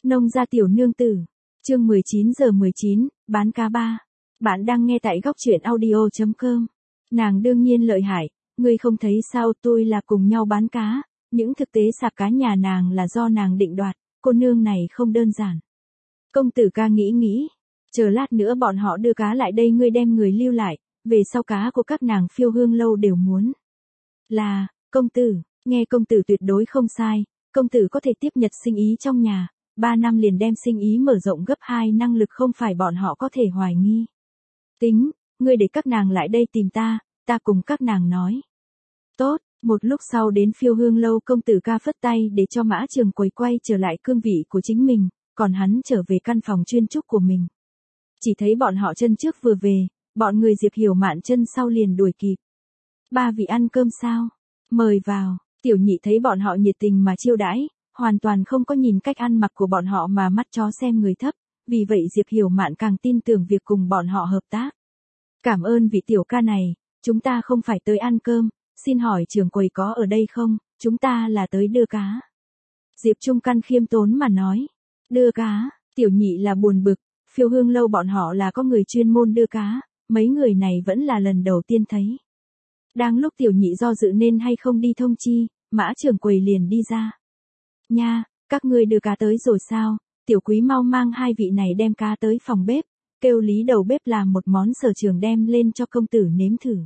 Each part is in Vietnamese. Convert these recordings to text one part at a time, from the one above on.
Nông gia tiểu nương tử. Chương 19:19, bán cá ba. Bạn đang nghe tại góc truyện audio.com. Nàng đương nhiên lợi hại, ngươi không thấy sao, tôi là cùng nhau bán cá, những thực tế sạp cá nhà nàng là do nàng định đoạt, cô nương này không đơn giản. Công tử ca nghĩ, chờ lát nữa bọn họ đưa cá lại đây, ngươi đem người lưu lại, về sau cá của các nàng Phiêu Hương lâu đều muốn. Là, công tử, nghe công tử tuyệt đối không sai, công tử có thể tiếp nhật sinh ý trong nhà, 3 năm liền đem sinh ý mở rộng gấp 2, năng lực không phải bọn họ có thể hoài nghi. Tính, ngươi để các nàng lại đây tìm ta cùng các nàng nói. Tốt, một lúc sau đến Phiêu Hương lâu, công tử ca phất tay để cho Mã Trường Quầy quay trở lại cương vị của chính mình, còn hắn trở về căn phòng chuyên trúc của mình. Chỉ thấy bọn họ chân trước vừa về, bọn người Diệp Hiểu Mạn chân sau liền đuổi kịp. Ba vị ăn cơm sao? Mời vào. Tiểu nhị thấy bọn họ nhiệt tình mà chiêu đãi, hoàn toàn không có nhìn cách ăn mặc của bọn họ mà mắt chó xem người thấp, vì vậy Diệp Hiểu Mạn càng tin tưởng việc cùng bọn họ hợp tác. Cảm ơn vị tiểu ca này, chúng ta không phải tới ăn cơm, xin hỏi Trường Quầy có ở đây không, chúng ta là tới đưa cá. Diệp Trung Căn khiêm tốn mà nói, đưa cá, tiểu nhị là buồn bực, Phiêu Hương lâu bọn họ là có người chuyên môn đưa cá, mấy người này vẫn là lần đầu tiên thấy. Đang lúc tiểu nhị do dự nên hay không đi thông chi, Mã Trường Quầy liền đi ra. Nha, các ngươi đưa cá tới rồi sao, tiểu quý mau mang hai vị này đem cá tới phòng bếp, kêu Lý đầu bếp làm một món sở trường đem lên cho công tử nếm thử.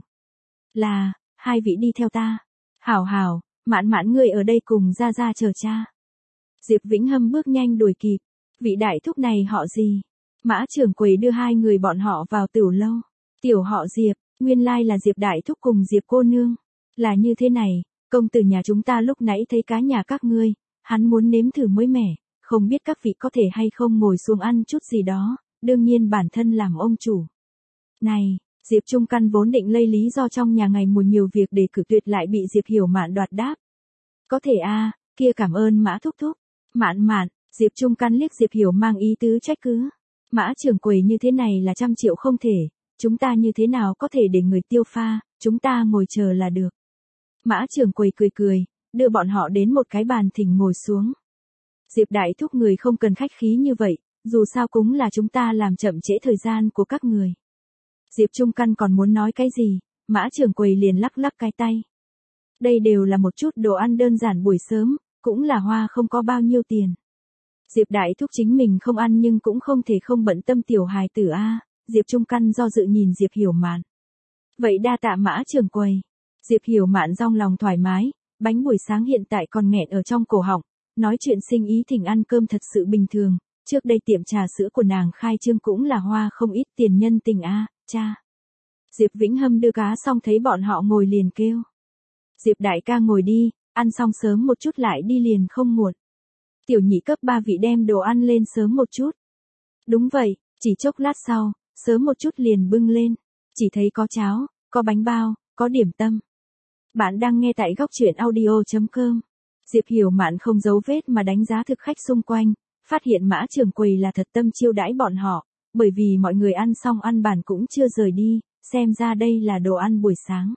Là, hai vị đi theo ta. Hảo, Mạn ngươi ở đây cùng ra chờ cha. Diệp Vĩnh Hâm bước nhanh đuổi kịp, vị đại thúc này họ gì? Mã Trường Quầy đưa hai người bọn họ vào tửu lâu. Tiểu họ Diệp, nguyên lai là Diệp đại thúc cùng Diệp cô nương. Là như thế này, công tử nhà chúng ta lúc nãy thấy cá nhà các ngươi, hắn muốn nếm thử mới mẻ, không biết các vị có thể hay không ngồi xuống ăn chút gì đó, đương nhiên bản thân làm ông chủ. Này, Diệp Trung Căn vốn định lây lý do trong nhà ngày mùa nhiều việc để cự tuyệt, lại bị Diệp Hiểu Mạn đoạt đáp. Có thể a, kia cảm ơn Mã thúc thúc. Mạn, Diệp Trung Căn liếc Diệp Hiểu mang ý tứ trách cứ. Mã Trường Quầy như thế này là 100 triệu không thể, chúng ta như thế nào có thể để người tiêu pha, chúng ta ngồi chờ là được. Mã Trường Quầy cười, đưa bọn họ đến một cái bàn thỉnh ngồi xuống. Diệp đại thúc người không cần khách khí như vậy, dù sao cũng là chúng ta làm chậm trễ thời gian của các người. Diệp Trung Căn còn muốn nói cái gì, Mã Trường Quầy liền lắc cái tay. Đây đều là một chút đồ ăn đơn giản buổi sớm, cũng là hoa không có bao nhiêu tiền. Diệp đại thúc chính mình không ăn nhưng cũng không thể không bận tâm tiểu hài tử a. Diệp Trung Căn do dự nhìn Diệp Hiểu Mạn. Vậy đa tạ Mã Trường Quầy. Diệp Hiểu Mạn trong lòng thoải mái, bánh buổi sáng hiện tại còn nghẹn ở trong cổ họng, nói chuyện sinh ý thỉnh ăn cơm thật sự bình thường, trước đây tiệm trà sữa của nàng khai trương cũng là hoa không ít tiền nhân tình a, cha. Diệp Vĩnh Hâm đưa cá xong thấy bọn họ ngồi liền kêu. Diệp đại ca ngồi đi, ăn xong sớm một chút lại đi liền không muộn. Tiểu nhị cấp 3 vị đem đồ ăn lên sớm một chút. Đúng vậy, chỉ chốc lát sau, sớm một chút liền bưng lên, chỉ thấy có cháo, có bánh bao, có điểm tâm. Bạn đang nghe tại góc truyện audio.com. Diệp Hiểu Mạn không giấu vết mà đánh giá thực khách xung quanh, phát hiện Mã Trường Quầy là thật tâm chiêu đãi bọn họ, bởi vì mọi người ăn xong ăn bàn cũng chưa rời đi, xem ra đây là đồ ăn buổi sáng.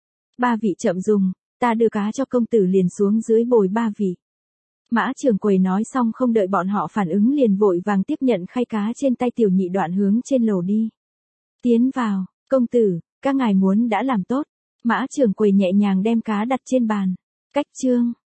3 vị chậm dùng, ta đưa cá cho công tử liền xuống dưới bồi 3 vị. Mã Trường Quầy nói xong không đợi bọn họ phản ứng liền vội vàng tiếp nhận khay cá trên tay tiểu nhị, đoạn hướng trên lầu đi. Tiến vào, công tử, các ngài muốn đã làm tốt. Mã Trường Quầy nhẹ nhàng đem cá đặt trên bàn. Cách chương.